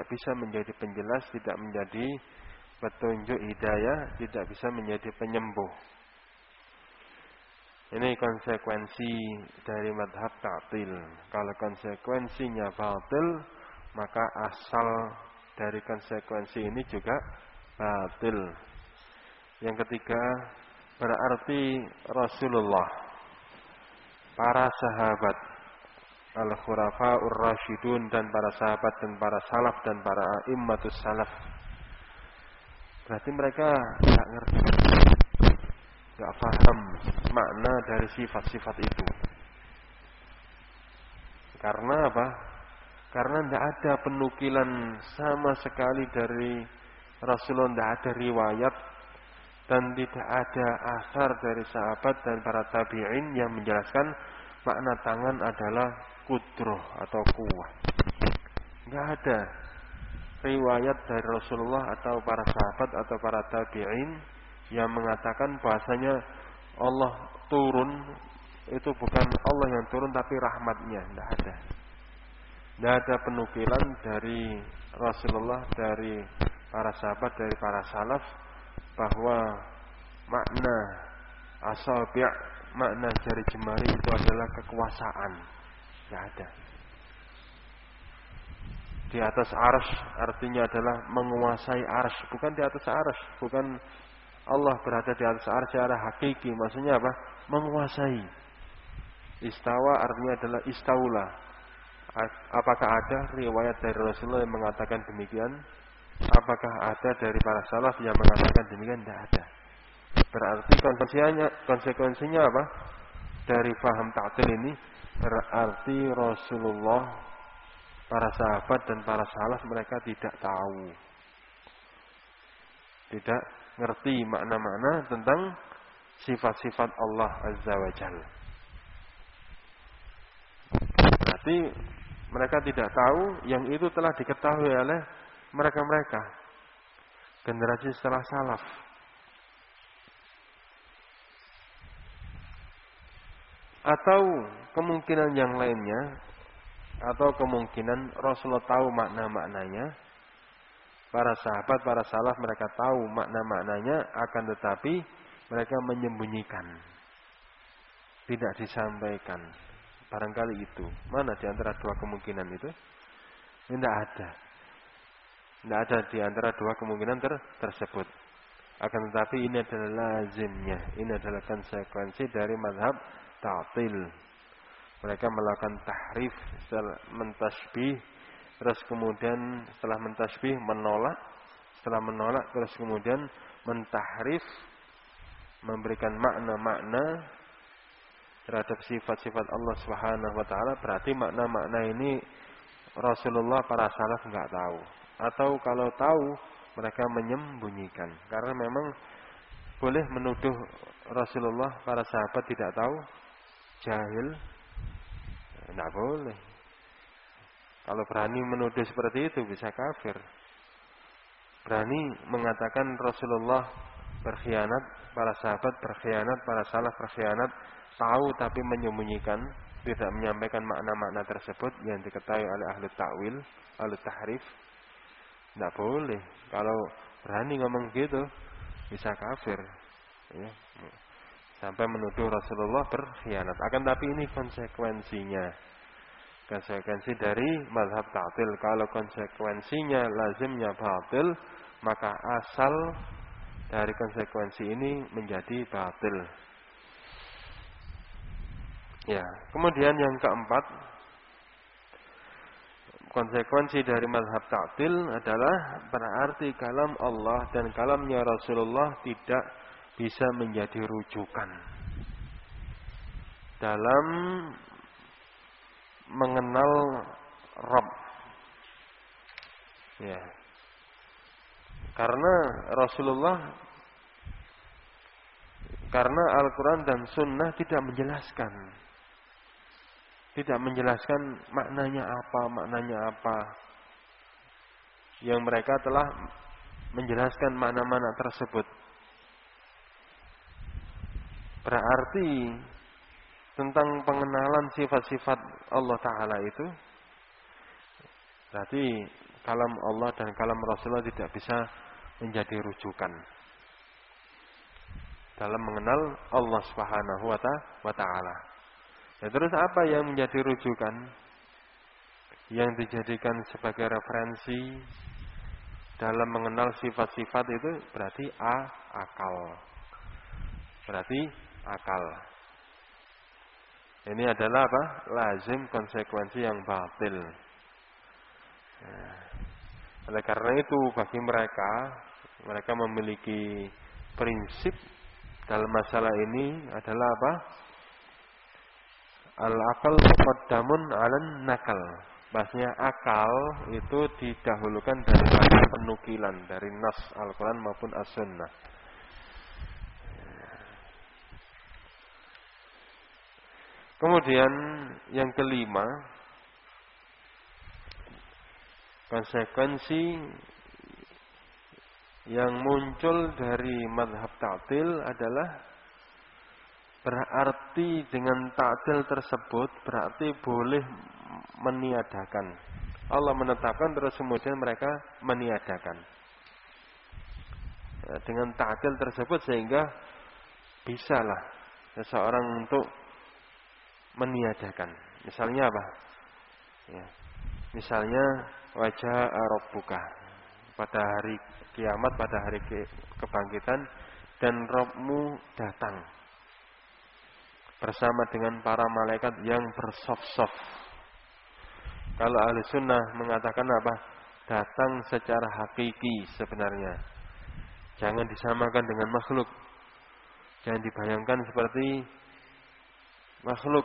tidak bisa menjadi penjelas, tidak menjadi petunjuk hidayah, tidak bisa menjadi penyembuh. Ini konsekuensi dari madhab ta'til. Kalau konsekuensinya batil, maka asal dari konsekuensi ini juga batil. Yang ketiga, berarti Rasulullah, para sahabat, al-khurafa'ur rasyidun, dan para sahabat dan para salaf dan para a'immatus salaf, berarti mereka tidak ngerti, tidak paham makna dari sifat-sifat itu. Karena apa? Karena tidak ada penukilan sama sekali dari Rasulullah, tidak ada riwayat dan tidak ada asar dari sahabat dan para tabi'in yang menjelaskan makna tangan adalah kudroh atau kuwah. Tidak ada riwayat dari Rasulullah atau para sahabat atau para tabi'in yang mengatakan bahasanya Allah turun, itu bukan Allah yang turun tapi rahmatnya. Tidak ada. Tidak ada penukilan dari Rasulullah, dari para sahabat, dari para salaf bahwa makna asabi', makna jari jemari itu adalah kekuasaan. Tidak ada. Di atas arsy artinya adalah menguasai arsy, bukan di atas arsy, bukan Allah berada di atas arsy secara hakiki. Maksudnya apa? Menguasai. Istawa artinya adalah istaula. Apakah ada riwayat dari Rasulullah yang mengatakan demikian? Apakah ada dari para salaf yang mengatakan demikian? Tidak ada. Berarti konsekuensinya apa? Dari faham ta'til ini berarti Rasulullah, para sahabat dan para salaf mereka tidak tahu, tidak ngerti makna-makna tentang sifat-sifat Allah Azza wa Jalla. Berarti mereka tidak tahu yang itu telah diketahui oleh mereka-mereka generasi setelah salaf. Atau kemungkinan yang lainnya, atau kemungkinan Rasulullah tahu makna-maknanya, para sahabat, para salaf mereka tahu makna-maknanya, akan tetapi mereka menyembunyikan, tidak disampaikan. Barangkali itu. Mana di antara dua kemungkinan itu? Tidak ada. Tidak ada di antara dua kemungkinan tersebut. Akan tetapi ini adalah lazimnya, ini adalah konsekuensi dari mazhab ta'til. Mereka melakukan tahrif, mentasbih, terus kemudian setelah mentasbih menolak, setelah menolak terus kemudian mentahrif, memberikan makna-makna terhadap sifat-sifat Allah Subhanahu wa taala. Berarti makna-makna ini Rasulullah, para salaf enggak tahu, atau kalau tahu mereka menyembunyikan. Karena memang boleh menuduh Rasulullah, para sahabat tidak tahu, jahil. Tidak boleh. Kalau berani menuduh seperti itu bisa kafir. Berani mengatakan Rasulullah berkhianat, para sahabat berkhianat, para salaf berkhianat, tahu tapi menyembunyikan, tidak menyampaikan makna-makna tersebut yang diketahui oleh ahli ta'wil, ahli tahrif. Tidak boleh. Kalau berani ngomong gitu bisa kafir, ya. Sampai menuduh Rasulullah berkhianat. Akan tapi ini konsekuensinya, konsekuensi dari mazhab ta'til. Kalau konsekuensinya lazimnya batil, maka asal dari konsekuensi ini menjadi batil. Ya, kemudian yang keempat, konsekuensi dari mazhab ta'til adalah berarti kalam Allah dan kalamnya Rasulullah tidak bisa menjadi rujukan dalam mengenal Rabb. Ya. Karena Rasulullah, karena Al-Quran dan Sunnah tidak menjelaskan maknanya apa. Yang mereka telah menjelaskan makna-makna tersebut. Berarti tentang pengenalan sifat-sifat Allah Ta'ala itu, berarti kalam Allah dan kalam Rasulullah tidak bisa menjadi rujukan dalam mengenal Allah Subhanahu wa taala. Ya, terus apa yang menjadi rujukan? Yang dijadikan sebagai referensi dalam mengenal sifat-sifat itu berarti akal. Berarti akal. Ini adalah apa? Lazim konsekuensi yang batil. Oleh karena itu bagi mereka memiliki prinsip dalam masalah ini adalah apa? Al-aqal muqaddamun 'alan nakal. Bahasanya akal itu didahulukan daripada penukilan dari nas Al-Quran maupun As-Sunnah. Kemudian yang kelima, konsekuensi yang muncul dari mazhab ta'til adalah berarti dengan ta'til tersebut berarti boleh meniadakan. Allah menetapkan terus kemudian mereka meniadakan. Dengan ta'til tersebut sehingga bisalah seseorang untuk meniadakan. Misalnya apa? Ya. Misalnya wajah Rabbuka pada hari kiamat, pada hari kebangkitan, dan Rabbmu datang bersama dengan para malaikat yang bersaf-saf. Kalau ahli sunnah mengatakan apa? Datang secara hakiki sebenarnya. Jangan disamakan dengan makhluk. Jangan dibayangkan seperti makhluk.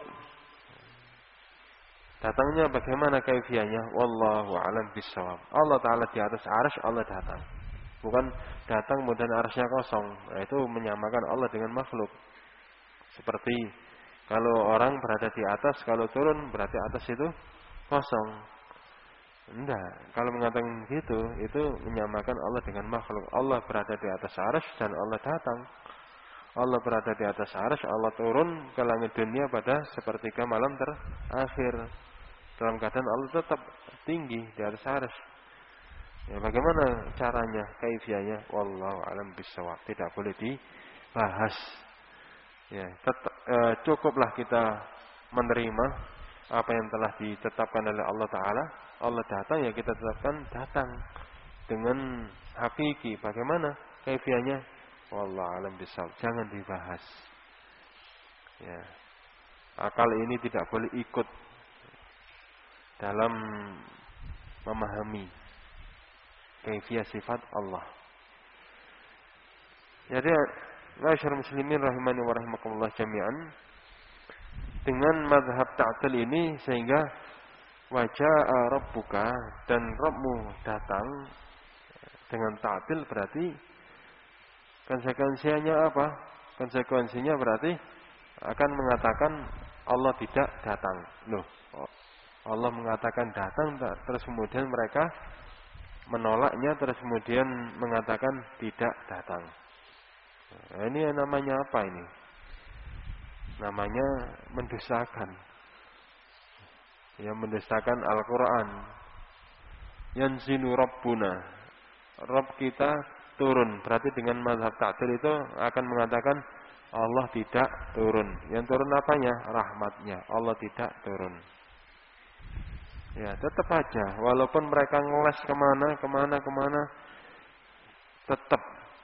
Datangnya bagaimana kaifiahnya? Wallahu a'lam bishawab. Allah Ta'ala di atas arsy, Allah datang. Bukan datang kemudian arsy-nya kosong. Nah, itu menyamakan Allah dengan makhluk. Seperti kalau orang berada di atas, kalau turun berarti atas itu kosong. Enggak. Kalau mengatakan gitu, itu menyamakan Allah dengan makhluk. Allah berada di atas arsy dan Allah datang. Allah berada di atas arsy, Allah turun ke langit dunia pada sepertiga malam terakhir. Dalam keadaan Allah tetap tinggi di atas arsy. Ya, bagaimana caranya, kaifiahnya? Wallahu a'lam bishawab. Tidak boleh dibahas. Ya, cukuplah kita menerima apa yang telah ditetapkan oleh Allah Ta'ala. Allah datang, ya kita tetapkan datang dengan hakiki. Bagaimana kaifiahnya? Wallahu a'lam bishawab. Jangan dibahas. Ya. Akal ini tidak boleh ikut dalam memahami kaifiah sifat Allah. Jadi, ma'asyiral muslimin rahimani wa rahimakumullah jami'an, dengan mazhab ta'til ini sehingga waja'a rabbuka dan Rabbmu datang dengan ta'til berarti konsekuensinya apa? Konsekuensinya berarti akan mengatakan Allah tidak datang. Loh, Allah mengatakan datang, terus kemudian mereka menolaknya, terus kemudian mengatakan tidak datang. Nah, ini namanya apa ini? Namanya mendustakan. Ya, mendustakan Al-Quran. Yanzilu Rabbuna. Rabb kita turun. Berarti dengan mazhab ta'til itu akan mengatakan Allah tidak turun. Yang turun apanya? Rahmatnya. Allah tidak turun. Ya, tetap aja. Walaupun mereka ngeles kemana, tetap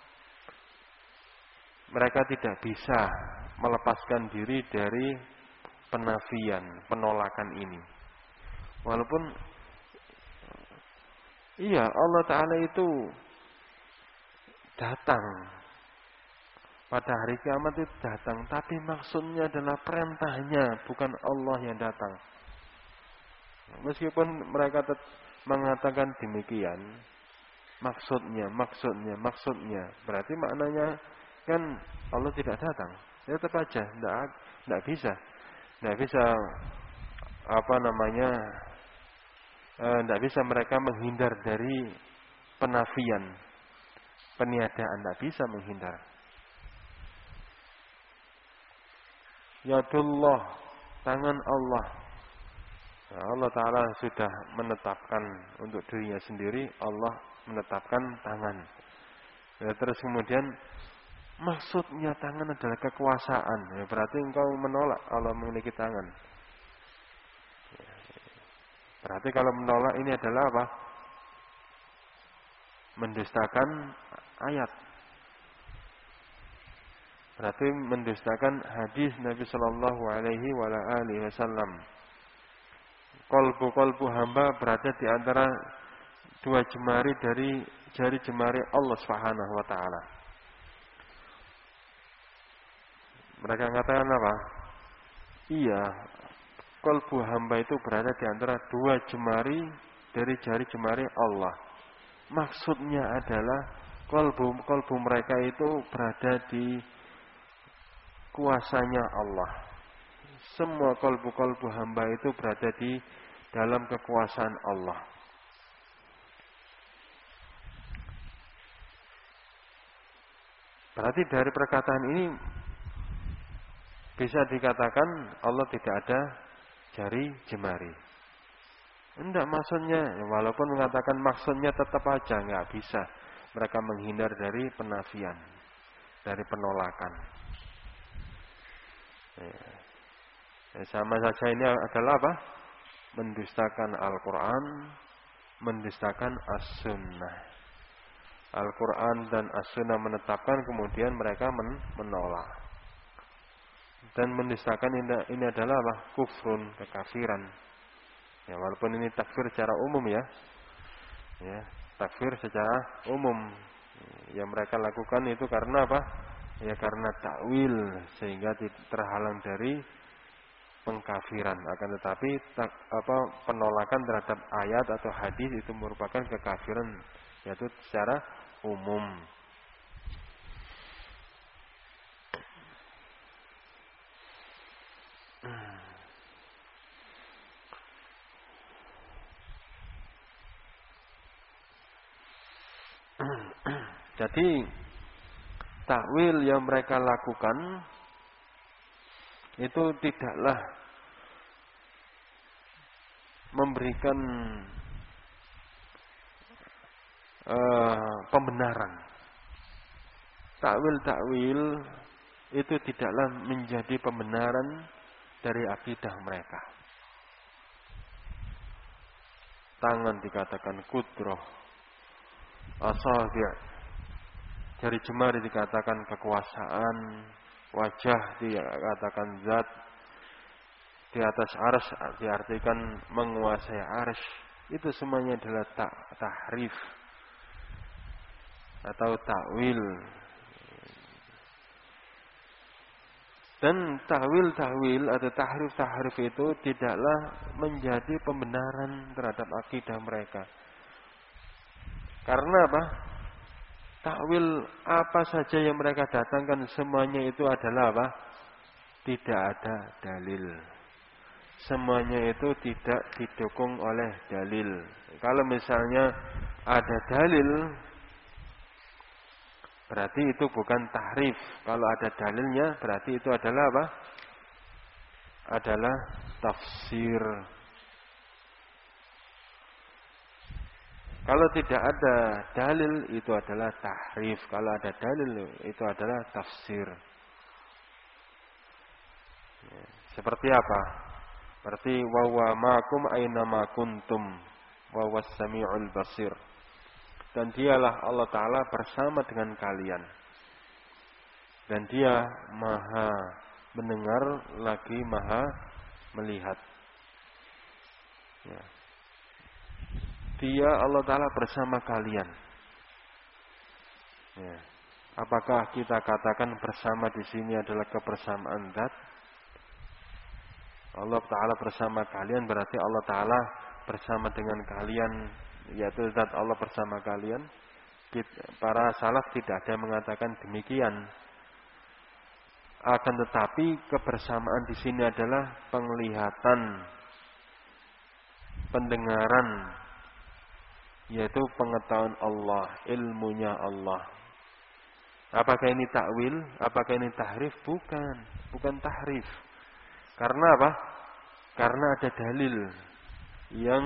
mereka tidak bisa melepaskan diri dari penafian, penolakan ini. Walaupun iya, Allah Ta'ala itu datang pada hari kiamat itu datang, tapi maksudnya adalah perintahnya, bukan Allah yang datang. Meskipun mereka mengatakan demikian, maksudnya, berarti maknanya kan Allah tidak datang. Ya, tetap aja, tidak bisa tidak bisa mereka menghindar dari penafian, peniadaan, tidak bisa menghindar. Yadullah, tangan Allah. Nah, Allah Ta'ala sudah menetapkan untuk dirinya sendiri, Allah menetapkan tangan. Ya, terus kemudian maksudnya tangan adalah kekuasaan. Ya, berarti engkau menolak Allah memiliki tangan. Berarti kalau menolak ini adalah apa? Mendustakan ayat. Berarti mendustakan hadis Nabi Sallallahu Alaihi Wasallam. Kolbu hamba berada di antara dua jemari dari jari jemari Allah Subhanahu Wa Taala. Mereka mengatakan apa? Iya, kolbu hamba itu berada di antara dua jemari dari jari jemari Allah. Maksudnya adalah kolbu mereka itu berada di kuasanya Allah. Semua kolbu hamba itu berada di dalam kekuasaan Allah. Berarti dari perkataan ini bisa dikatakan Allah tidak ada jari jemari. Enggak maksudnya, walaupun mengatakan maksudnya tetap aja enggak bisa. Mereka menghindar dari penafian, dari penolakan. Ya, sama saja ini adalah apa? Mendustakan Al-Quran, mendustakan As-Sunnah. Al-Quran dan As-Sunnah menetapkan, kemudian mereka menolak. Dan mendustakan ini adalah apa? Kufrun, kekafiran. Ya, walaupun ini takfir secara umum ya. Ya, takfir secara umum. Yang mereka lakukan itu karena apa? Ya karena takwil, sehingga terhalang dari pengkafiran. Akan tetapi penolakan terhadap ayat atau hadis itu merupakan kekafiran, yaitu secara umum. Jadi takwil yang mereka lakukan itu tidaklah memberikan pembenaran. Takwil itu tidaklah menjadi pembenaran dari akidah mereka. Tangan dikatakan kudrah, asabi', jari jemari dikatakan kekuasaan, wajah dikatakan zat, di atas arsy diartikan menguasai arsy. Itu semuanya adalah tahrif atau takwil. Dan takwil atau tahrif itu tidaklah menjadi pembenaran terhadap akidah mereka. Karena apa? Takwil apa saja yang mereka datangkan semuanya itu adalah apa? Tidak ada dalil. Semuanya itu tidak didukung oleh dalil. Kalau misalnya ada dalil, berarti itu bukan tahrif. Kalau ada dalilnya, berarti itu adalah apa? Adalah tafsir. Kalau tidak ada dalil, itu adalah tahrif. Kalau ada dalil, itu adalah tafsir. Seperti apa? Berarti wa huwa ma'akum aina ma kuntum wa huwas samiul basir. Dan dialah Allah Ta'ala bersama dengan kalian. Dan dia maha mendengar lagi maha melihat. Ya. Dia Allah Ta'ala bersama kalian. Ya. Apakah kita katakan bersama di sini adalah kebersamaan zat? Allah Ta'ala bersama kalian berarti Allah Ta'ala bersama dengan kalian, yaitu zat Allah bersama kalian. Para salaf tidak ada yang mengatakan demikian. Akan tetapi kebersamaan di sini adalah penglihatan, pendengaran, yaitu pengetahuan Allah, ilmunya Allah. Apakah ini takwil? Apakah ini tahrif? Bukan tahrif. Karena apa? Karena ada dalil. yang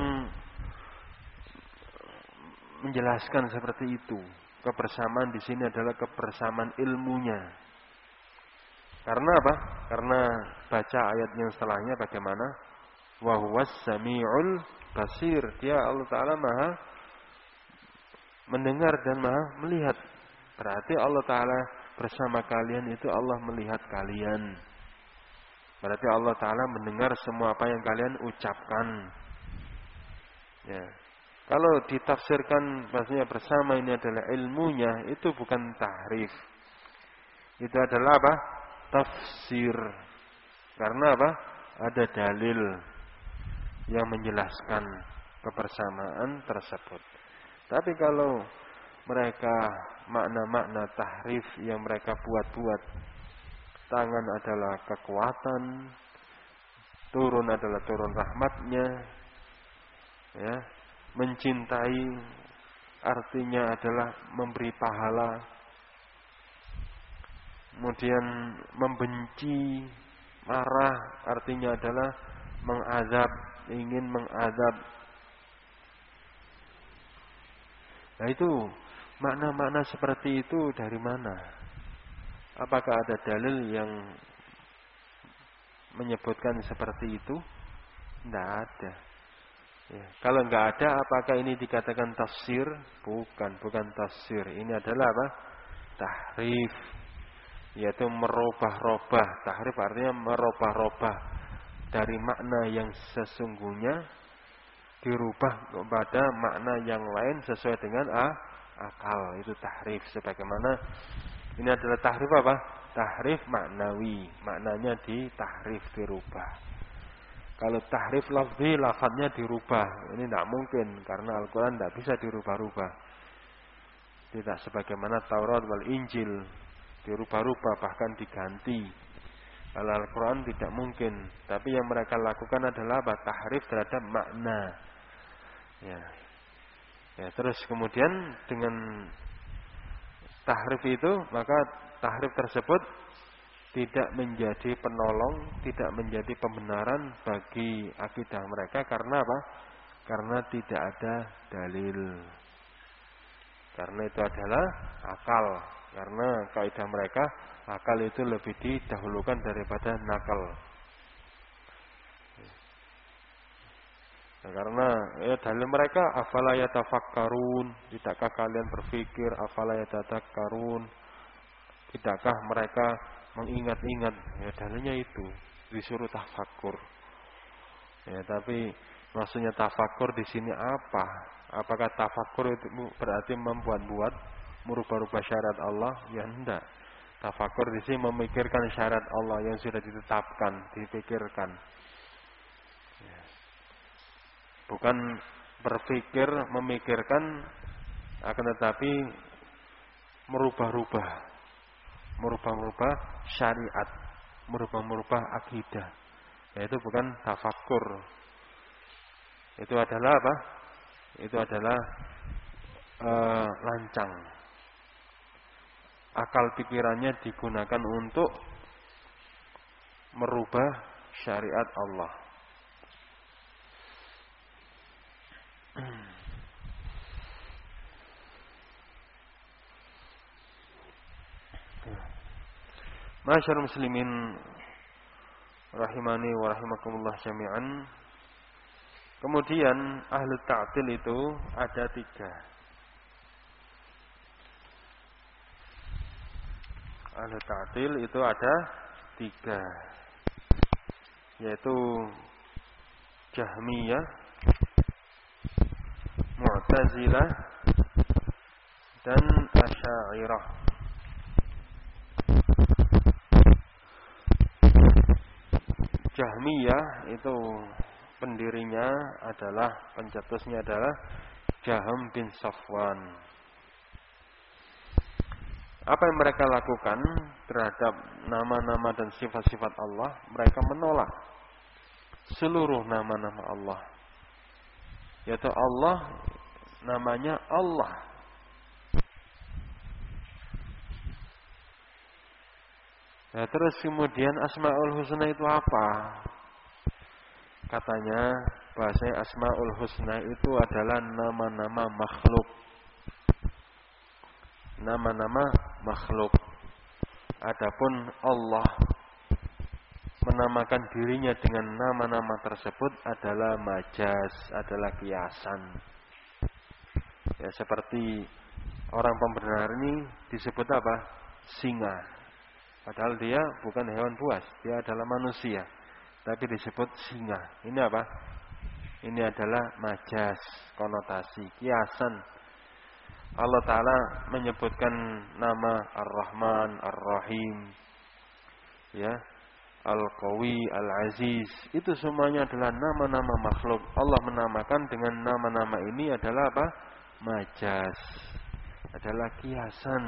menjelaskan seperti itu. Kebersamaan di sini adalah kebersamaan ilmunya. Karena apa? Karena baca ayat yang setelahnya bagaimana? Wa huwas samiul basir. Dia Allah Ta'ala Maha mendengar dan Maha melihat. Berarti Allah Ta'ala bersama kalian itu Allah melihat kalian. Berarti Allah Ta'ala mendengar semua apa yang kalian ucapkan. Ya. Kalau ditafsirkan maksudnya bersama ini adalah ilmunya, itu bukan tahrif. Itu adalah apa? Tafsir. Karena apa? Ada dalil yang menjelaskan kebersamaan tersebut. Tapi kalau mereka makna-makna tahrif yang mereka buat-buat, tangan adalah kekuatan, turun adalah turun rahmatnya, ya, mencintai artinya adalah memberi pahala, kemudian membenci, marah artinya adalah mengazab, ingin mengazab. Nah itu makna-makna seperti itu dari mana? Apakah ada dalil yang menyebutkan seperti itu? Tidak ada. Ya. Kalau nggak ada, apakah ini dikatakan tafsir? Bukan tafsir. Ini adalah apa? Tahrif. Yaitu merubah-rubah. Tahrif artinya merubah-rubah dari makna yang sesungguhnya dirubah kepada makna yang lain sesuai dengan akal. Itu tahrif. Sebagaimana ini adalah tahrif apa? Tahrif maknawi. Maknanya ditahrif, dirubah. Kalau tahrif lafzi, lafadznya dirubah. Ini tidak mungkin karena Al-Quran tidak bisa dirubah-rubah. Tidak sebagaimana Taurat wal Injil dirubah-rubah bahkan diganti. Kalau Al-Quran tidak mungkin. Tapi yang mereka lakukan adalah apa? Tahrif terhadap makna. Ya. Terus kemudian dengan tahrif itu, maka tahrif tersebut tidak menjadi penolong, tidak menjadi pembenaran bagi akidah mereka. Karena apa? Karena tidak ada dalil. Karena itu adalah akal. Karena kaidah mereka, akal itu lebih didahulukan daripada nakal. Nah, karena dalil mereka, afala yatafakkarun, tidakkah kalian berpikir, afala yatadakkarun, tidakkah mereka mengingat-ingat? Ya dalilnya itu disuruh tafakkur. Ya tapi maksudnya tafakkur di sini apa? Apakah tafakkur itu berarti membuat-buat, merubah-rubah syariat Allah? Ya enggak. Tafakkur di sini memikirkan syariat Allah yang sudah ditetapkan, dipikirkan. Ya. Bukan berpikir, memikirkan, akan tetapi merubah-rubah syariat, merubah akidah. Yaitu bukan tafakkur. Itu adalah apa? Itu adalah lancang. Akal pikirannya digunakan untuk merubah syariat Allah. Masyaallah muslimin rahimani wa rahimakumullah jami'an. Kemudian ahli ta'til itu ada 3. Ahli ta'til itu ada 3, yaitu Jahmiyah, Mu'tazilah, dan Asy'ariyah. Jahmiyah itu pendirinya adalah, pencetusnya adalah Jahm bin Safwan. Apa yang mereka lakukan terhadap nama-nama dan sifat-sifat Allah? Mereka menolak seluruh nama-nama Allah. Yaitu Allah, namanya Allah. Nah, terus kemudian Asmaul Husna itu apa? Katanya bahasanya Asmaul Husna itu adalah nama-nama makhluk. Nama-nama makhluk. Adapun Allah menamakan dirinya dengan nama-nama tersebut adalah majaz, adalah kiasan. Ya, seperti orang pembenar ini disebut apa? Singa. Padahal dia bukan hewan buas, dia adalah manusia. Tapi disebut singa. Ini apa? Ini adalah majaz, konotasi, kiasan. Allah Ta'ala menyebutkan nama Ar-Rahman, Ar-Rahim, ya, Al-Qawi, Al-Aziz. Itu semuanya adalah nama-nama makhluk. Allah menamakan dengan nama-nama ini adalah apa? Majaz, adalah kiasan.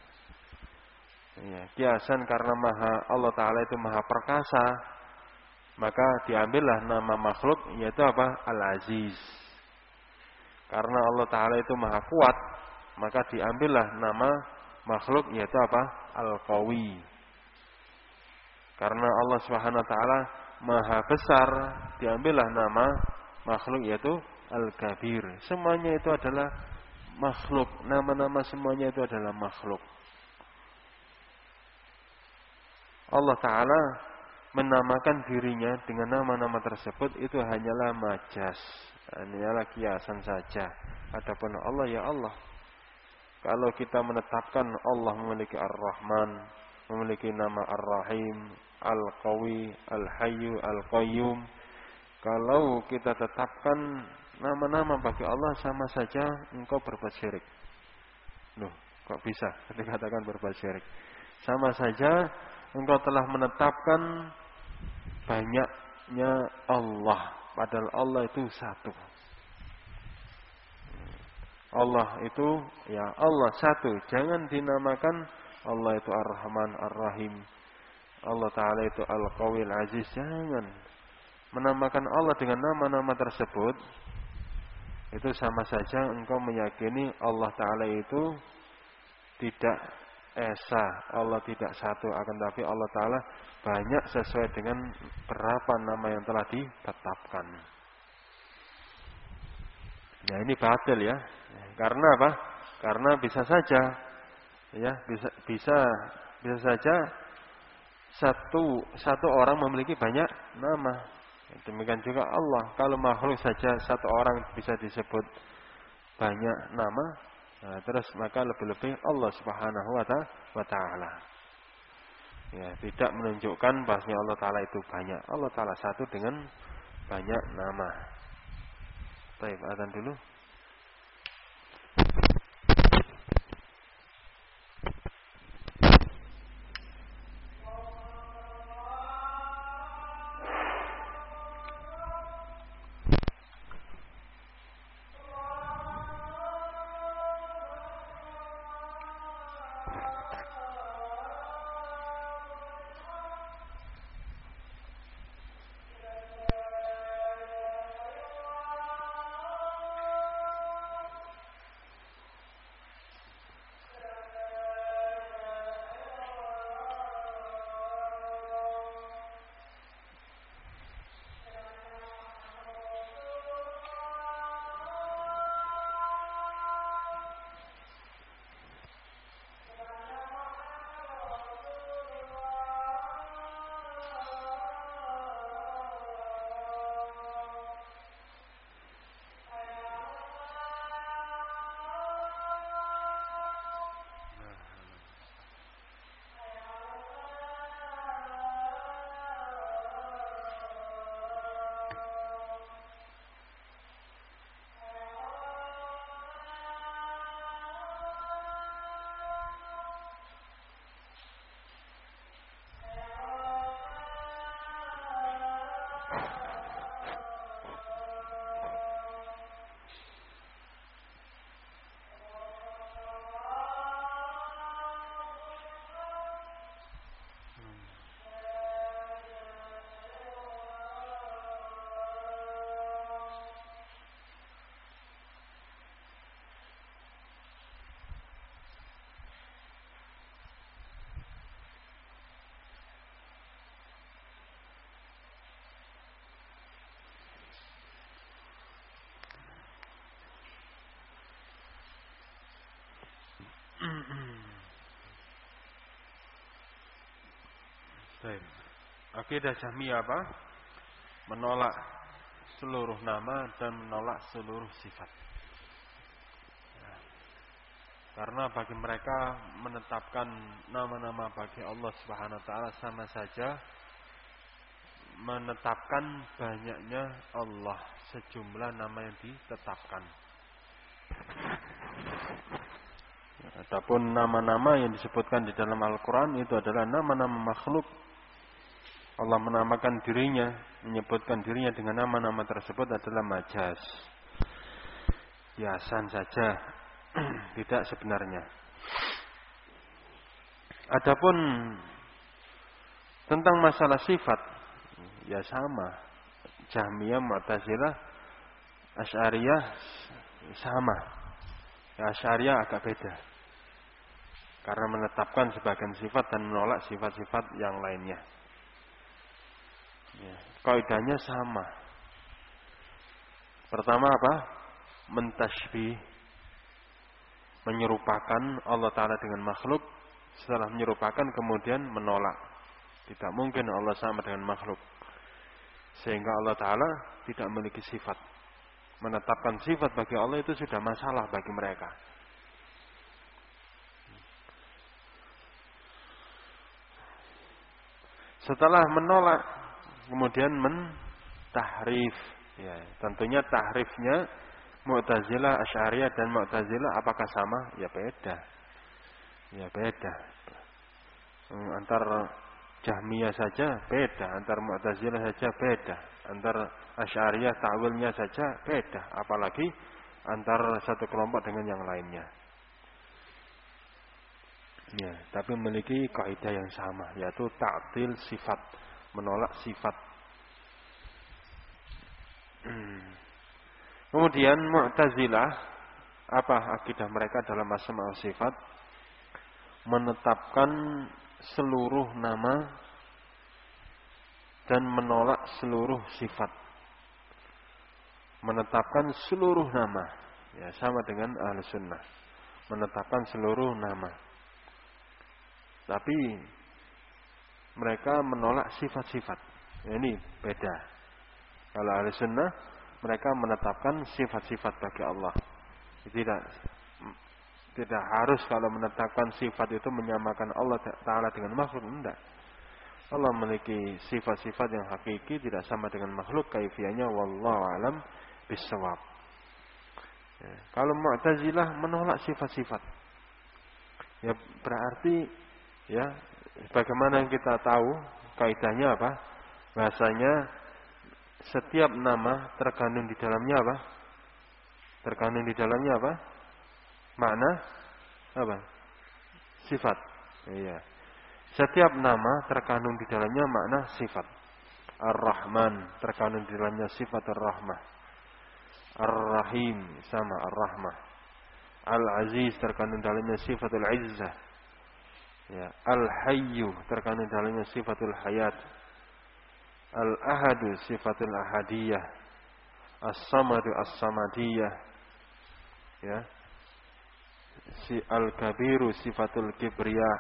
Ya, kiasan karena Allah Ta'ala itu maha perkasa, maka diambillah nama makhluk yaitu apa? Al-Aziz. Karena Allah Ta'ala itu maha kuat, maka diambillah nama makhluk yaitu apa? Al-Qawi. Karena Allah Subhanahu wa taala maha besar, diambillah nama makhluk yaitu Al-Kabir. Semuanya itu adalah makhluk. Nama-nama semuanya itu adalah makhluk. Allah Ta'ala menamakan dirinya dengan nama-nama tersebut itu hanyalah majaz, hanyalah kiasan saja. Adapun Allah ya Allah. Kalau kita menetapkan Allah memiliki Ar-Rahman, memiliki nama Ar-Rahim, Al-Qawi, Al-Hayyu, Al-Qayyum, kalau kita tetapkan nama-nama bagi Allah, sama saja engkau berbuat syirik. Loh, kok bisa dikatakan berbuat syirik? Sama saja engkau telah menetapkan banyaknya Allah, padahal Allah itu satu. Allah itu ya Allah satu. Jangan dinamakan Allah itu Ar-Rahman, Ar-Rahim, Allah Ta'ala itu Al-Qawi, Al-Aziz. Jangan menamakan Allah dengan nama-nama tersebut. Itu sama saja engkau meyakini Allah Ta'ala itu tidak esa, Allah tidak satu, akan tapi Allah Ta'ala banyak sesuai dengan berapa nama yang telah ditetapkan. Nah, ini batil ya. Karena apa? Karena bisa saja ya, bisa saja satu orang memiliki banyak nama. Demikian juga Allah. Kalau makhluk saja satu orang bisa disebut banyak nama, nah, terus maka lebih-lebih Allah Subhanahu wa taala. Ya, tidak menunjukkan bahwasanya Allah Ta'ala itu banyak. Allah Ta'ala satu dengan banyak nama. Baik, adzan dulu. Baik. Akidah Jahmiyah apa? Menolak seluruh nama dan menolak seluruh sifat. Karena bagi mereka menetapkan nama-nama bagi Allah Subhanahu wa taala sama saja menetapkan banyaknya Allah, sejumlah nama yang ditetapkan. Adapun nama-nama yang disebutkan di dalam Al-Quran itu adalah nama-nama makhluk. Allah menamakan dirinya, menyebutkan dirinya dengan nama-nama tersebut adalah majaz, hiasan saja, tidak sebenarnya. Adapun tentang masalah sifat, ya sama. Jahmiyah, Mu'tazilah, Asy'ariyah sama. Ya, Asy'ariyah agak beda. Karena menetapkan sebagian sifat dan menolak sifat-sifat yang lainnya. Ya, kaidahnya sama. Pertama apa? Mentasybih, menyerupakan Allah Ta'ala dengan makhluk. Setelah menyerupakan kemudian menolak. Tidak mungkin Allah sama dengan makhluk. Sehingga Allah Ta'ala tidak memiliki sifat. Menetapkan sifat bagi Allah itu sudah masalah bagi mereka. Setelah menolak, kemudian mentahrif. Ya, tentunya tahrifnya Mu'tazilah, Asy'ariyah dan Mu'tazilah apakah sama? Ya beda. Ya beda. Antar Jahmiyah saja beda, antar Mu'tazilah saja beda, antar Asy'ariyah ta'wilnya saja beda, apalagi antar satu kelompok dengan yang lainnya. Ya, tapi memiliki kaidah yang sama, yaitu ta'til sifat, menolak sifat. Kemudian Mu'tazilah, apa akidah mereka dalam asma wa sifat? Menetapkan seluruh nama dan menolak seluruh sifat. Menetapkan seluruh nama, ya sama dengan Ahlus Sunnah. Menetapkan seluruh nama. Tapi mereka menolak sifat-sifat. Ya, ini beda. Kalau Ahlus Sunnah mereka menetapkan sifat-sifat bagi Allah. Tidak harus kalau menetapkan sifat itu menyamakan Allah Ta'ala dengan makhluk. Tidak. Allah memiliki sifat-sifat yang hakiki, tidak sama dengan makhluk. Kaifiyahnya wallahu alam bissawab. Ya, kalau Mu'tazilah menolak sifat-sifat, ya berarti ya bagaimana yang kita tahu kaidahnya apa? Bahasanya setiap nama terkandung di dalamnya apa? Terkandung di dalamnya apa? Makna apa? Sifat. Iya. Setiap nama terkandung di dalamnya makna sifat. Ar-Rahman terkandung di dalamnya sifat Ar-Rahmah. Ar-Rahim sama Ar-Rahmah. Al-Aziz terkandung di dalamnya sifatul Izzah. Ya, Al-Hayyu terkandung di dalamnya sifatul Hayat. Al-Ahadu sifatul Ahadiyah. As-Samadu As-Samadiyah. Ya. Si Al-Kabiru sifatul Kibriyah.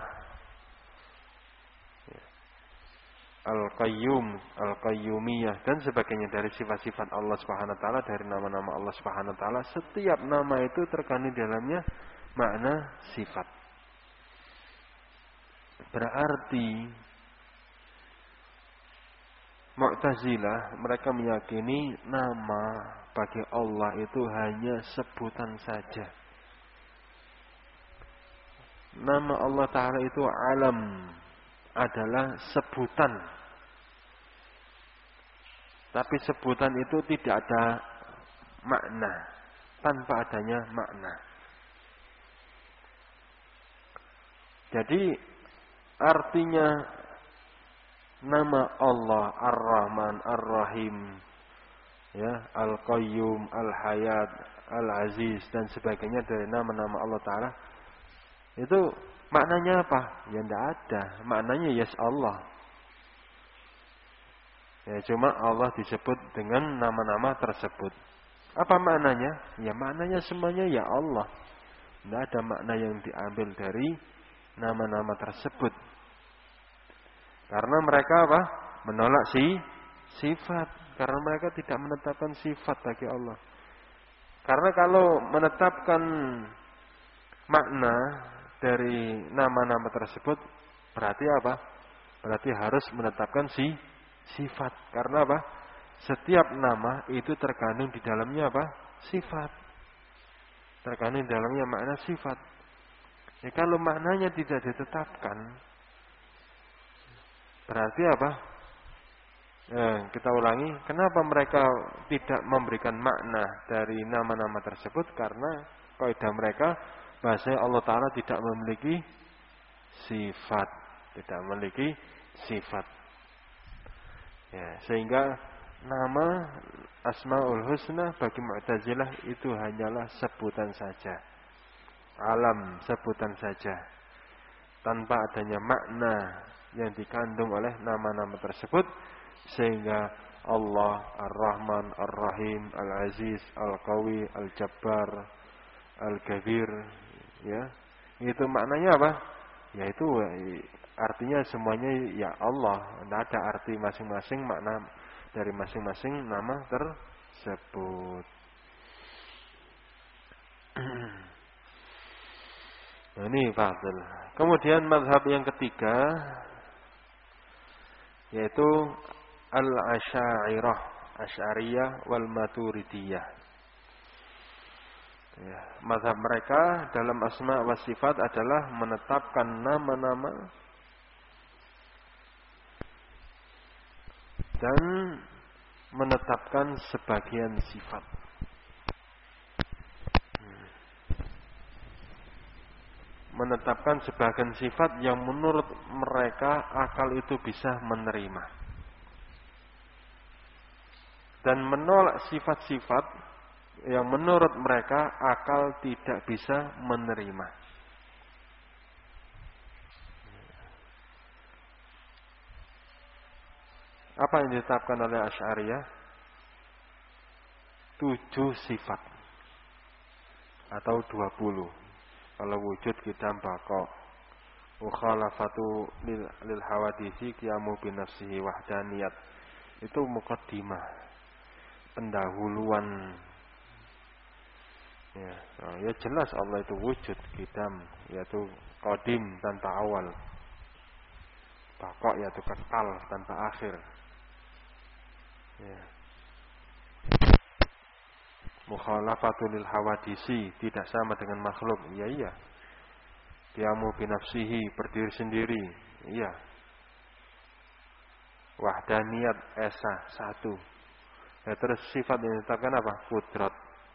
Al-Qayyum, Al-Qayyumiyah dan sebagainya dari sifat-sifat Allah Subhanahu wa taala, dari nama-nama Allah Subhanahu wa taala. Setiap nama itu terkandung di dalamnya makna sifat. Berarti Mu'tazilah mereka meyakini nama bagi Allah itu hanya sebutan saja. Nama Allah Ta'ala itu alam, adalah sebutan. Tapi sebutan itu tidak ada makna, tanpa adanya makna. Jadi artinya nama Allah Ar-Rahman, Ar-Rahim, ya, Al-Qayyum, Al-Hayat, Al-Aziz dan sebagainya dari nama-nama Allah Ta'ala itu maknanya apa? Ya tidak ada. Maknanya yes Allah. Ya cuma Allah disebut dengan nama-nama tersebut. Apa maknanya? Ya maknanya semuanya ya Allah. Tidak ada makna yang diambil dari nama-nama tersebut. Karena mereka apa? Menolak sifat. Karena mereka tidak menetapkan sifat bagi Allah. Karena kalau menetapkan makna dari nama-nama tersebut, berarti apa? Berarti harus menetapkan sifat. Karena apa? Setiap nama itu terkandung di dalamnya apa? Sifat. Terkandung di dalamnya makna sifat. Ya, kalau maknanya tidak ditetapkan, berarti apa? Kita ulangi, kenapa mereka tidak memberikan makna dari nama-nama tersebut? Karena kaidah mereka bahwasanya Allah Ta'ala tidak memiliki sifat. Tidak memiliki sifat. Ya, sehingga nama Asmaul Husna bagi Mu'tazilah itu hanyalah sebutan saja. Alam, sebutan saja. Tanpa adanya makna yang dikandung oleh nama-nama tersebut. Sehingga Allah Ar-Rahman, Ar-Rahim, Al-Aziz, Al-Qawi, Al-Jabbar, Al-Kabir, ya. Itu maknanya apa? Yaitu artinya semuanya ya Allah. Tidak ada arti masing-masing makna dari masing-masing nama tersebut. Nah, ini fadil. Kemudian mazhab yang ketiga yaitu Al-Asy'ariyah, Asy'ariyah wal Maturidiyah. Ya, mazhab mereka dalam asma wa sifat adalah menetapkan nama-nama dan menetapkan sebagian sifat. Menetapkan sebagian sifat yang menurut mereka akal itu bisa menerima. Dan menolak sifat-sifat yang menurut mereka akal tidak bisa menerima. Apa yang ditetapkan oleh Asy'ariyah? 7 sifat atau 20. Kalau wujud qidam baqa, mukhalafatu lil hawadisi qiyamu bi nafsihi wahdaniyat. Itu muqaddimah, pendahuluan. Ya jelas Allah itu wujud qidam, yaitu qadim tanpa awal, baqa yaitu kekal tanpa akhir. Ya. Mukhalafatul lil hawadisi, tidak sama dengan makhluk. Iya. Qiyamu bi nafsihi, berdiri sendiri. Iya. Wahdaniyat, esa, satu. Ya, terus sifat yang ditetapkan apa? Kudrat,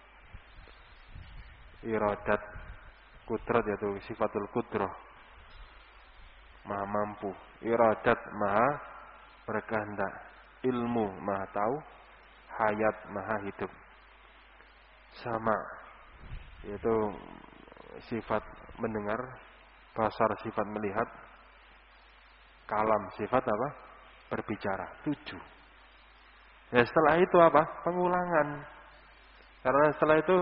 iradat. Kudrat yaitu sifatul kudrah, maha mampu. Iradat, maha berkehendak. Ilmu, maha tahu. Hayat, maha hidup. Sama, yaitu sifat mendengar. Basar, sifat melihat. Kalam, sifat apa? Berbicara. 7. Ya, setelah itu apa? Pengulangan. Karena setelah itu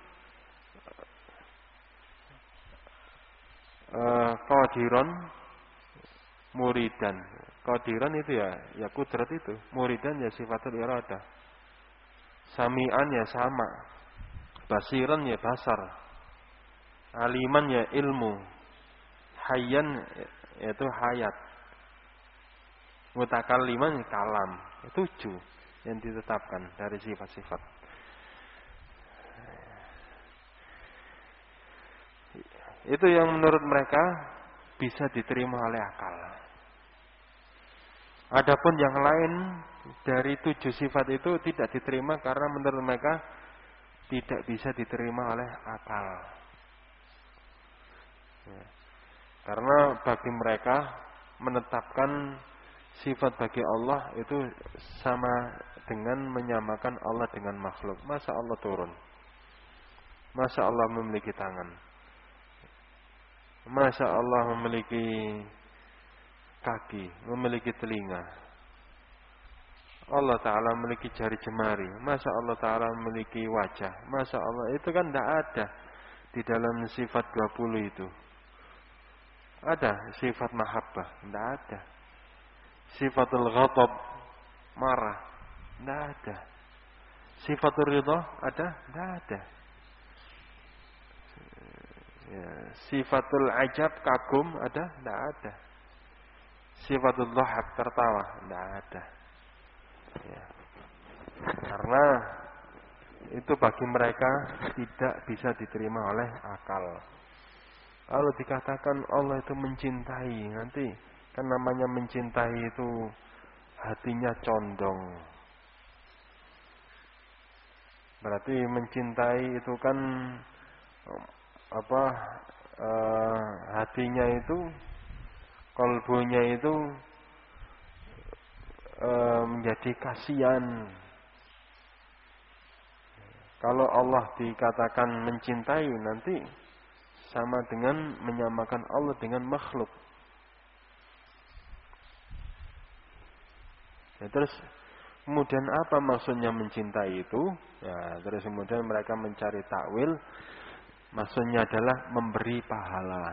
qadiran, muridan. Qadiran itu ya kudrat itu. Muridan ya sifatul iradah. Sami'an ya sama. Basiran ya basar. Aliman ya ilmu. Hayyan yaitu hayat. Mutakalliman ya kalam. 7 yang ditetapkan dari sifat-sifat. Itu yang menurut mereka bisa diterima oleh akal. Adapun yang lain dari 7 sifat itu tidak diterima karena menurut mereka tidak bisa diterima oleh akal. Karena bagi mereka menetapkan sifat bagi Allah itu sama dengan menyamakan Allah dengan makhluk. Masa Allah turun? Masa Allah memiliki tangan? Masa Allah memiliki kaki, memiliki telinga? Allah Ta'ala memiliki jari jemari. Masa Allah Ta'ala memiliki wajah? Masa Allah itu kan tidak ada. di dalam sifat 20 itu? Ada sifat mahabbah? Tidak ada. Sifatul ghadab, marah? Tidak ada. Sifatul ridha ada? Tidak ada. Ya, sifatul ajab, kagum ada? Tidak ada. Sifatul dhahak, tertawa? Tidak ada. Ya. Karena itu bagi mereka tidak bisa diterima oleh akal. Kalau dikatakan Allah itu mencintai, nanti kan namanya mencintai itu hatinya condong. Berarti mencintai itu kan apa? Hatinya itu, kalbunya itu menjadi kasihan. Kalau Allah dikatakan mencintai, nanti sama dengan menyamakan Allah dengan makhluk. Ya, terus kemudian apa maksudnya mencintai itu? Ya, terus kemudian mereka mencari takwil. Maksudnya adalah memberi pahala.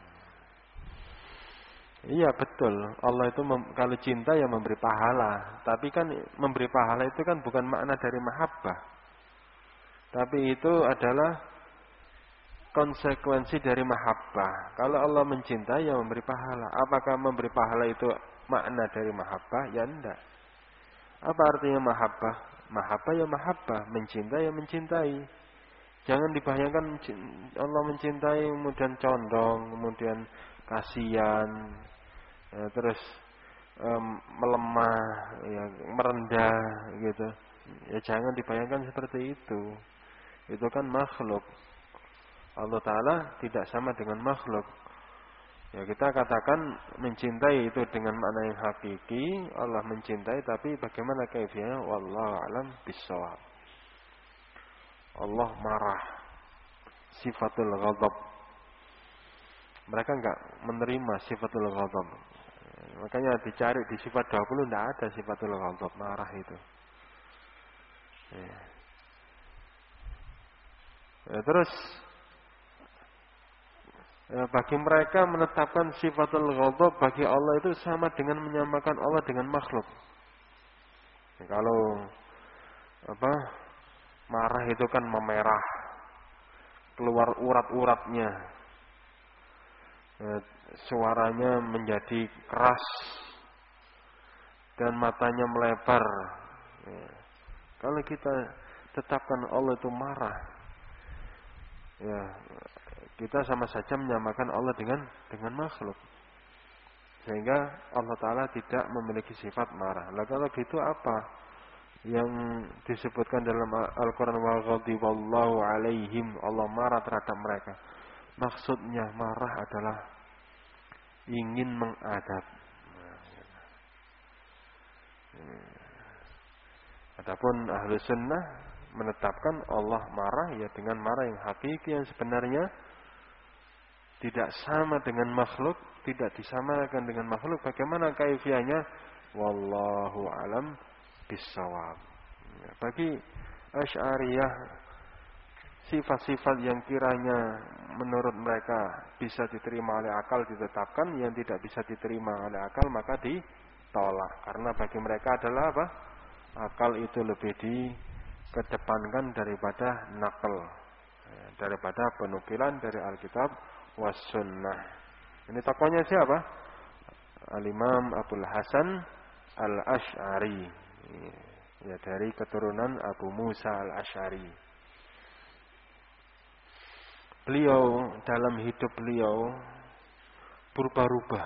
Iya betul. Allah itu kalau cinta ya memberi pahala. Tapi kan memberi pahala itu kan bukan makna dari mahabbah. Tapi itu adalah konsekuensi dari mahabbah. Kalau Allah mencintai ya memberi pahala. Apakah memberi pahala itu makna dari mahabbah? Ya enggak. Apa artinya mahabbah? Mahabbah ya mahabbah. Mencintai ya mencintai. Jangan dibayangkan Allah mencintai kemudian condong, kemudian kasihan, ya, terus melemah, ya, merendah gitu. Ya jangan dibayangkan seperti itu. Itu kan makhluk. Allah Ta'ala tidak sama dengan makhluk. Ya kita katakan mencintai itu dengan makna yang hakiki. Allah mencintai, tapi bagaimana kaifiyahnya? Wallahu a'lam bissawab. Allah marah. Sifatul ghadab. Mereka enggak menerima sifatul ghadab. Makanya dicari di sifat 20 tidak ada sifatul ghadab, marah itu. Ya, terus bagi mereka menetapkan sifatul ghadab bagi Allah itu sama dengan menyamakan Allah dengan makhluk. Kalau marah itu kan memerah, keluar urat-uratnya, suaranya menjadi keras dan matanya melebar. Kalau kita tetapkan Allah itu marah, ya kita sama saja menyamakan Allah dengan makhluk. Sehingga Allah Ta'ala tidak memiliki sifat marah. Lah kalau gitu apa yang disebutkan dalam Al-Quran? Wa ghadiballahu alaihim, Allah marah terhadap mereka. Maksudnya marah adalah ingin mengadab. Adapun ahlu sunnah menetapkan Allah marah ya dengan marah yang hakiki, yang sebenarnya tidak sama dengan makhluk, tidak disamakan dengan makhluk. Bagaimana kaifiyahnya? Wallahu alam bissawab. Bagi Asy'ariyah, sifat-sifat yang kiranya menurut mereka bisa diterima oleh akal ditetapkan, yang tidak bisa diterima oleh akal maka ditolak. Karena bagi mereka adalah apa? Akal itu lebih dikedepankan daripada nakal, daripada penukilan dari Alkitab was sunnah. Ini tokohnya siapa? Al-Imam Abdul Hasan Al-Asy'ari, ya, dari keturunan Abu Musa Al-Asy'ari. Beliau dalam hidup beliau berubah-ubah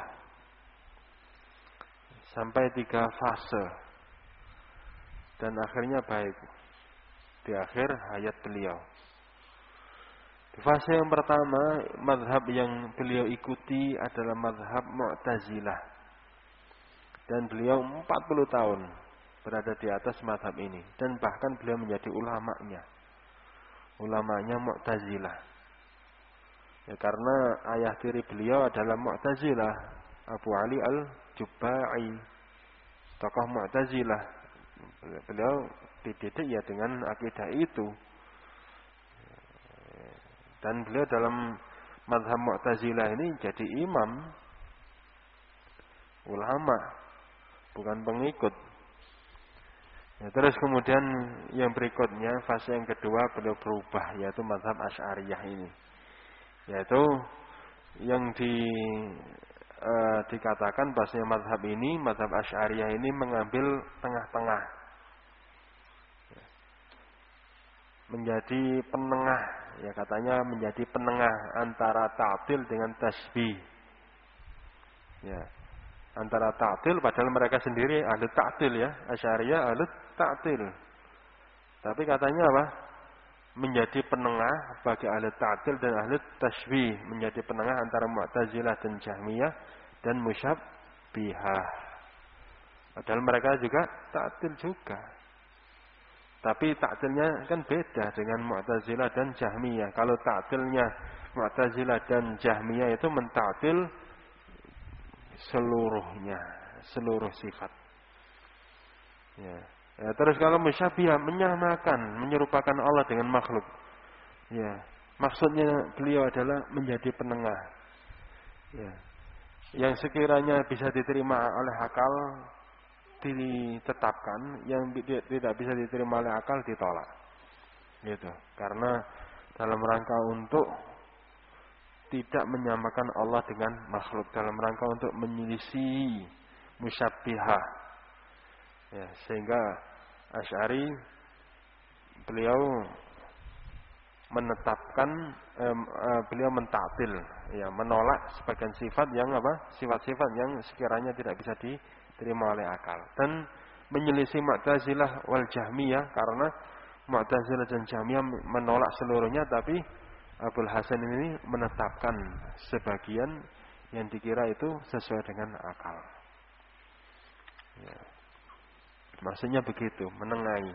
sampai 3 fase dan akhirnya baik di akhir hayat beliau. Di fase yang pertama, mazhab yang beliau ikuti adalah mazhab Mu'tazilah. Dan beliau 40 tahun berada di atas mazhab ini. Dan bahkan beliau menjadi ulamanya. Ulamanya Mu'tazilah. Ya, karena ayah tiri beliau adalah Mu'tazilah. Abu Ali Al-Jubba'i. Tokoh Mu'tazilah. Beliau dididik ya dengan akidah itu. Dan beliau dalam mazhab Mu'tazilah ini jadi imam, ulama, bukan pengikut. Ya, terus kemudian yang berikutnya, fase yang kedua beliau berubah, yaitu mazhab Asy'ariyah ini. Yaitu yang dikatakan bahasanya mazhab ini, mazhab Asy'ariyah ini mengambil tengah-tengah. Menjadi penengah, ya katanya menjadi penengah antara ta'til dengan tasbih. Ya. Antara ta'til, padahal mereka sendiri ahli ta'til ya, Asy'ariyah ahli ta'til. Tapi katanya apa? Menjadi penengah bagi ahli ta'til dan ahli tasbih, menjadi penengah antara Mu'tazilah dan Jahmiyah dan Musyabbihah. Padahal mereka juga ta'til juga. Tapi ta'tilnya kan beda dengan Mu'tazilah dan Jahmiyah. Kalau ta'tilnya Mu'tazilah dan Jahmiyah itu mentaktil seluruhnya, seluruh sifat. Ya. Ya, terus kalau musyabbihah menyamakan, menyerupakan Allah dengan makhluk. Ya. Maksudnya beliau adalah menjadi penengah. Ya. Yang sekiranya bisa diterima oleh akal ditetapkan, yang tidak bisa diterima oleh akal ditolak. Gitu. Karena dalam rangka untuk tidak menyamakan Allah dengan makhluk, dalam rangka untuk menyelisih musyabbihah. Ya, sehingga Asy'ari beliau menetapkan beliau mentaktil, ya, menolak sebagian sifat yang sifat-sifat yang sekiranya tidak bisa diterima oleh akal, dan menyelisih Mu'tazilah wal Jahmiyah, karena Mu'tazilah dan Jahmiyah menolak seluruhnya, tapi Abul Hasan ini menetapkan sebagian yang dikira itu sesuai dengan akal. Ya. Maksudnya begitu, menengahi.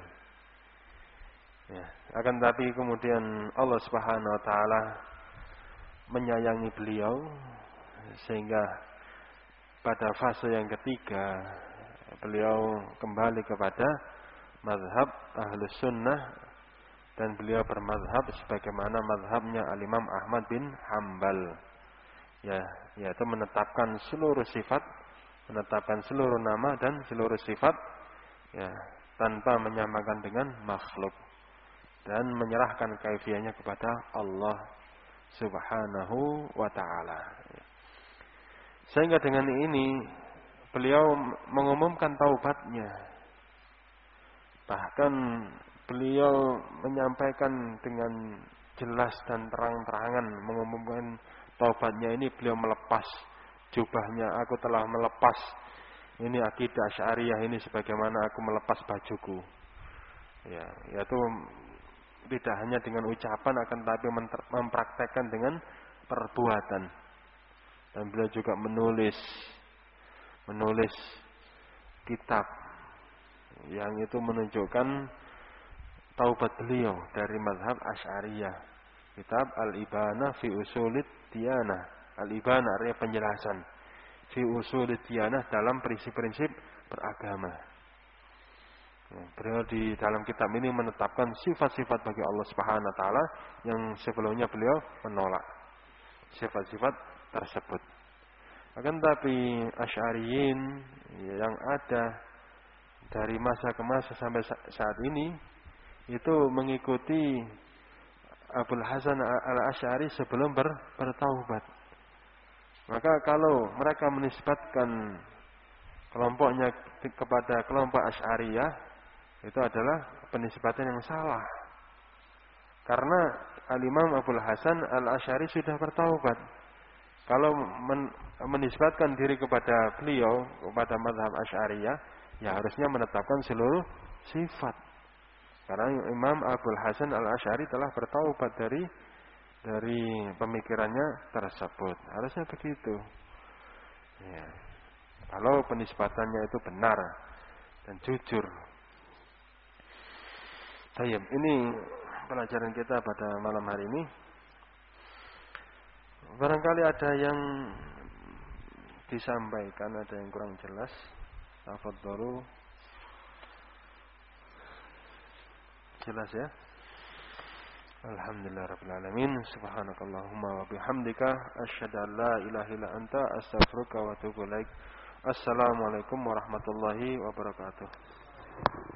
Ya. Akan tapi kemudian Allah Subhanahu Wa Taala menyayangi beliau, sehingga pada fase yang ketiga beliau kembali kepada mazhab Ahlus Sunnah. Dan beliau bermazhab sebagaimana mazhabnya Al-Imam Ahmad bin Hanbal. Ya, yaitu menetapkan seluruh sifat, menetapkan seluruh nama dan seluruh sifat, ya, tanpa menyamakan dengan makhluk, dan menyerahkan kaifiyahnya kepada Allah Subhanahu wa taala. Sehingga dengan ini beliau mengumumkan taubatnya. Bahkan beliau menyampaikan dengan jelas dan terang-terangan, mengumumkan taubatnya ini. Beliau melepas jubahnya, aku telah melepas ini akidah Asy'ariyah ini sebagaimana aku melepas bajuku. Ya, yaitu tidak hanya dengan ucapan, akan tapi mempraktekkan dengan perbuatan. Dan beliau juga menulis kitab yang itu menunjukkan taubat beliau dari mazhab Asy'ariyah. Kitab Al-Ibana fi Ushulid Diyanah. Al-Ibana artinya penjelasan. Fi Ushulid Diyanah, dalam prinsip-prinsip beragama. Beliau di dalam kitab ini menetapkan sifat-sifat bagi Allah Subhanahu Wa Taala yang sebelumnya beliau menolak sifat-sifat tersebut. Akan tapi Asy'ariyin yang ada dari masa ke masa sampai saat ini itu mengikuti Abul Hasan al-Asy'ari sebelum bertaubat. Maka kalau mereka menisbatkan kelompoknya kepada kelompok Asy'ariyah, itu adalah penisbatan yang salah. Karena Al-Imam Abul Hasan al-Asy'ari sudah bertaubat. Kalau menisbatkan diri kepada beliau, kepada mazhab Asy'ariyah, ya harusnya menetapkan seluruh sifat. Karena Imam Abul Hasan al-Asy'ari telah bertaubat dari pemikirannya tersebut. Harusnya begitu. Ya. Kalau penisbatannya itu benar dan jujur. Baik, ini pelajaran kita pada malam hari ini. Barangkali ada yang disampaikan, ada yang kurang jelas. Tafadhalu. Jelas ya? Alhamdulillahirabbil alamin. Subhanakallahumma wa bihamdika asyhadu an la ilaha illa anta astaghfiruka wa atubu ilaik. Assalamualaikum warahmatullahi wabarakatuh.